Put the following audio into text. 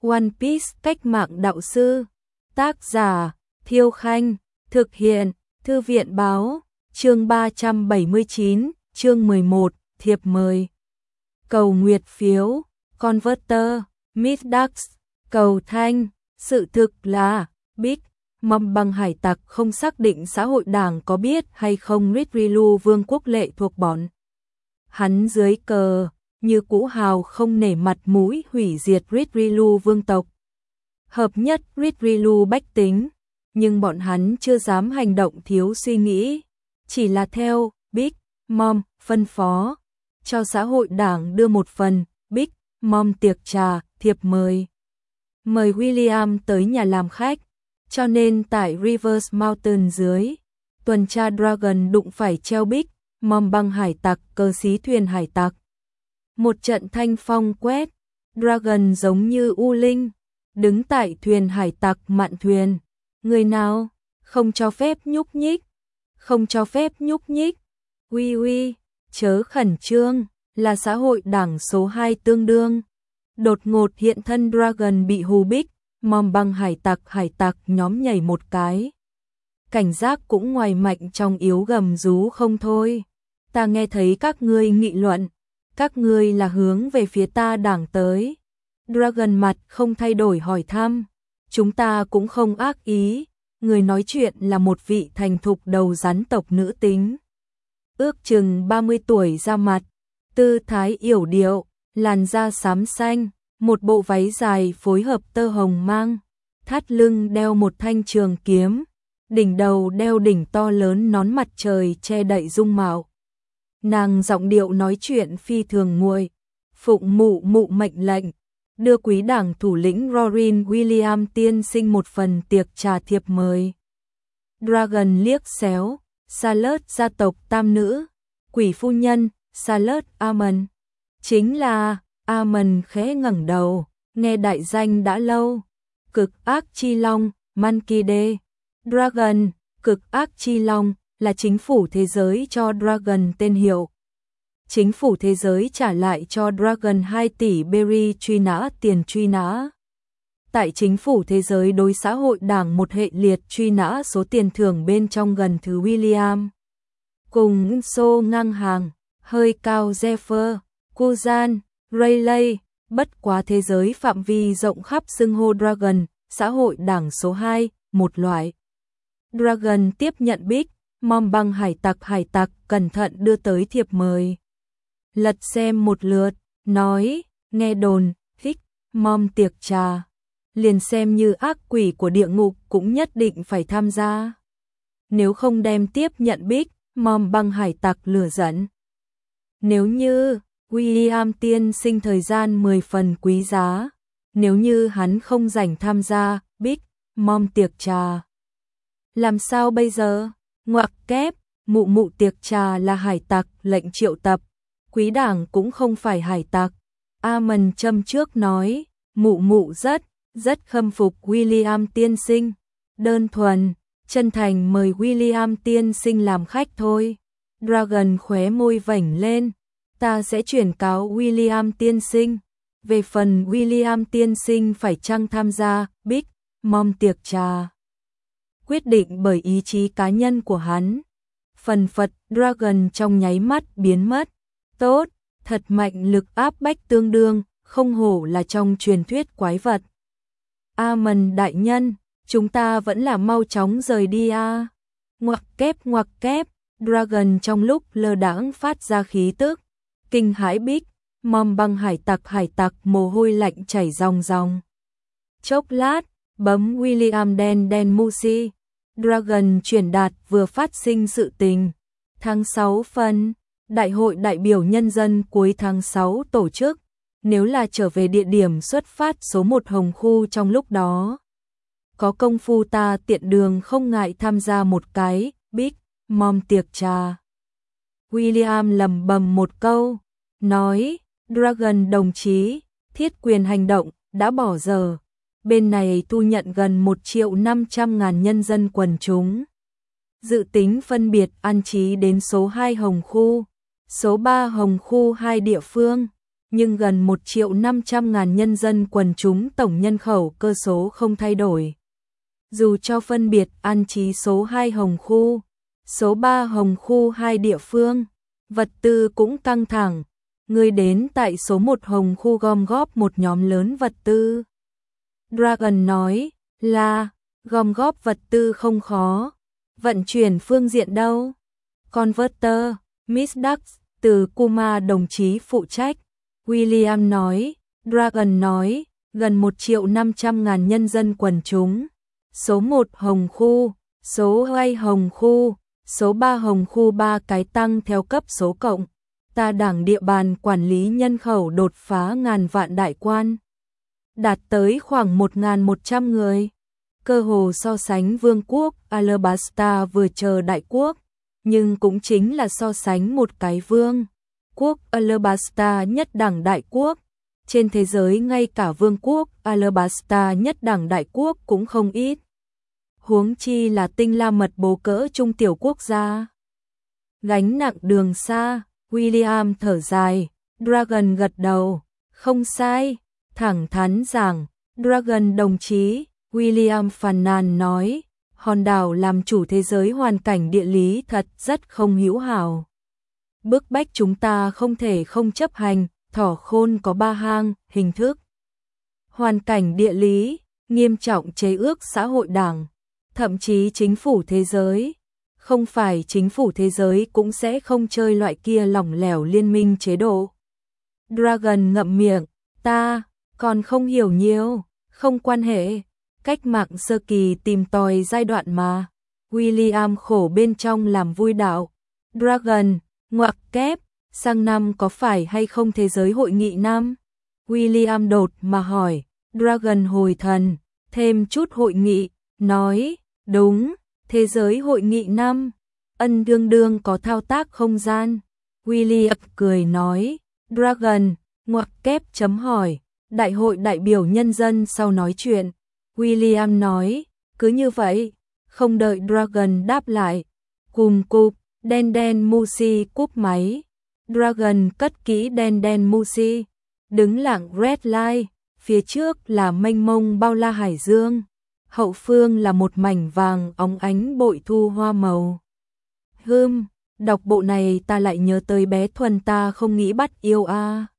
One Piece cách mạng đạo sư. Tác giả Thiêu Khanh. Thực hiện Thư viện báo. Chương 379, chương 11, thiệp mời. Cầu nguyệt phiếu, Converter, Middax, cầu thanh. Sự thực là Big Mom băng hải tặc không xác định xã hội đảng có biết hay không Ritrilu vương quốc lệ thuộc bọn hắn dưới cờ, như cũ hào không nể mặt mũi hủy diệt Ritrilu vương tộc. Hợp nhất Ritrilu bách tính, nhưng bọn hắn chưa dám hành động thiếu suy nghĩ, chỉ là theo Big Mom phân phó, cho xã hội đảng đưa một phần Big Mom tiệc trà, thiệp mời. Mời William tới nhà làm khách, cho nên tại Rivers Mountain dưới, tuần tra Dragon đụng phải treo Big Mom băng hải tặc cờ xí thuyền hải tặc. Một trận thanh phong quét, Dragon giống như u linh, đứng tại thuyền hải tặc mạn thuyền. Người nào? Không cho phép nhúc nhích. Không cho phép nhúc nhích. Uy, chớ khẩn trương, là xã hội đảng số 2 tương đương. Đột ngột hiện thân Dragon bị hù Big Mom băng hải tặc nhóm nhảy một cái. Cảnh giác cũng ngoài mạnh trong yếu gầm rú không thôi. Ta nghe thấy các ngươi nghị luận, các ngươi là hướng về phía ta đảng tới. Dragon mặt không thay đổi hỏi thăm. Chúng ta cũng không ác ý, người nói chuyện là một vị thành thục đầu rắn tộc nữ tính. Ước chừng 30 tuổi ra mặt, tư thái yểu điệu, làn da xám xanh, một bộ váy dài phối hợp tơ hồng mang, thắt lưng đeo một thanh trường kiếm, đỉnh đầu đeo đỉnh to lớn nón mặt trời che đậy dung mạo. Nàng giọng điệu nói chuyện phi thường nguội, phụng mụ mệnh lệnh, đưa quý đảng thủ lĩnh Rorin William tiên sinh một phần tiệc trà thiệp mời. Dragon liếc xéo, Salad gia tộc tam nữ, quỷ phu nhân, Salad Amon. Chính là, Amon khẽ ngẩng đầu, nghe đại danh đã lâu. Cực ác chi long, Mankide. Dragon, cực ác chi long, là chính phủ thế giới cho Dragon tên hiệu. Chính phủ thế giới trả lại cho Dragon 2 tỷ berry truy nã tiền truy nã. Tại chính phủ thế giới đối xã hội đảng một hệ liệt truy nã số tiền thưởng bên trong gần thứ William. Cùng Xô ngang hàng, hơi cao Zephyr, Kuzan, Rayleigh, bất quá thế giới phạm vi rộng khắp xưng hô Dragon, xã hội đảng số 2, một loại. Dragon tiếp nhận Big Mom băng hải tặc cẩn thận đưa tới thiệp mời. Lật xem một lượt, nói, nghe đồn, Big Mom tiệc trà, liền xem như ác quỷ của địa ngục cũng nhất định phải tham gia. Nếu không đem tiếp nhận Big Mom băng hải tặc lừa dẫn. Nếu như William tiên sinh thời gian 10 phần quý giá, nếu như hắn không rảnh tham gia Big Mom tiệc trà. Làm sao bây giờ? Ngoặc kép, mụ tiệc trà là hải tặc, lệnh triệu tập. Quý đảng cũng không phải hải tặc. Amon châm trước nói, mụ rất khâm phục William tiên sinh. Đơn thuần, chân thành mời William tiên sinh làm khách thôi. Dragon khóe môi vểnh lên. Ta sẽ chuyển cáo William tiên sinh. Về phần William tiên sinh phải chăng tham gia Big Mom tiệc trà, quyết định bởi ý chí cá nhân của hắn. Phần phật Dragon trong nháy mắt biến mất. Tốt, thật mạnh lực áp bách tương đương, không hổ là trong truyền thuyết quái vật. Amon đại nhân, chúng ta vẫn là mau chóng rời đi a. Ngoặc kép, Dragon trong lúc lơ đãng phát ra khí tức, kinh hãi Big Mom băng hải tặc mồ hôi lạnh chảy ròng ròng. Chốc lát, bấm William đen Musi. Dragon truyền đạt vừa phát sinh sự tình. Tháng 6 phần, Đại hội đại biểu nhân dân cuối tháng 6 tổ chức. Nếu là trở về địa điểm xuất phát số 1 Hồng Khu trong lúc đó, có công phu ta tiện đường không ngại tham gia một cái Big Mom tiệc trà. William lẩm bẩm một câu, nói, Dragon đồng chí, thiết quyền hành động, đã bỏ giờ. Bên này thu nhận gần 1.500.000 nhân dân quần chúng. Dự tính phân biệt an trí đến số 2 Hồng Khu, số 3 Hồng Khu 2 địa phương. nhưng gần 1.500.000 nhân dân quần chúng tổng nhân khẩu cơ số không thay đổi. Dù cho phân biệt an trí số 2 Hồng Khu, số 3 Hồng Khu hai địa phương, vật tư cũng căng thẳng. Người đến tại số 1 Hồng Khu gom góp một nhóm lớn vật tư. Dragon nói là gom góp vật tư không khó, vận chuyển phương diện đâu? Converter, Miss Ducks, từ Kuma đồng chí phụ trách. William nói, Dragon nói, gần 1.500.000 nhân dân quần chúng. Số 1 Hồng Khu, số 2 Hồng Khu, số 3 Hồng Khu 3 cái tăng theo cấp số cộng. Ta đảng địa bàn quản lý nhân khẩu đột phá ngàn vạn đại quan. Đạt tới khoảng 1.100 người. Cơ hồ so sánh vương quốc Alabasta vừa chờ đại quốc, nhưng cũng chính là so sánh một cái vương quốc Alabasta nhất đẳng đại quốc. Trên thế giới ngay cả vương quốc Alabasta nhất đẳng đại quốc cũng không ít. Huống chi là tinh la mật bố cỡ trung tiểu quốc gia. Gánh nặng đường xa, William thở dài, Dragon gật đầu, không sai, thẳng thắn rằng, Dragon đồng chí, William phàn nàn nói, hòn đảo làm chủ thế giới hoàn cảnh địa lý thật rất không hữu hảo. Bức bách chúng ta không thể không chấp hành, thỏ khôn có 3 hang, hình thức. Hoàn cảnh địa lý, nghiêm trọng chế ước xã hội đảng, thậm chí chính phủ thế giới. Không phải chính phủ thế giới cũng sẽ không chơi loại kia lỏng lẻo liên minh chế độ. Dragon ngậm miệng, ta còn không hiểu nhiều, không quan hệ. Cách mạng sơ kỳ tìm tòi giai đoạn mà. William khổ bên trong làm vui đạo. Dragon, ngoặc kép, sang năm có phải hay không thế giới hội nghị năm? William đột mà hỏi. Dragon hồi thần, thêm chút hội nghị, nói, đúng, thế giới hội nghị năm. Ân đương đương có thao tác không gian. William cười nói. Dragon, ngoặc kép chấm hỏi. Đại hội đại biểu nhân dân sau nói chuyện. William nói, cứ như vậy, không đợi Dragon đáp lại. Cùm cụp, đen đen Musi cúp máy. Dragon cất kỹ đen đen Musi, đứng lặng red light, phía trước là mênh mông bao la hải dương, hậu phương là một mảnh vàng óng ánh bội thu hoa màu. Đọc bộ này ta lại nhớ tới bé Thuần ta không nghĩ bắt yêu a.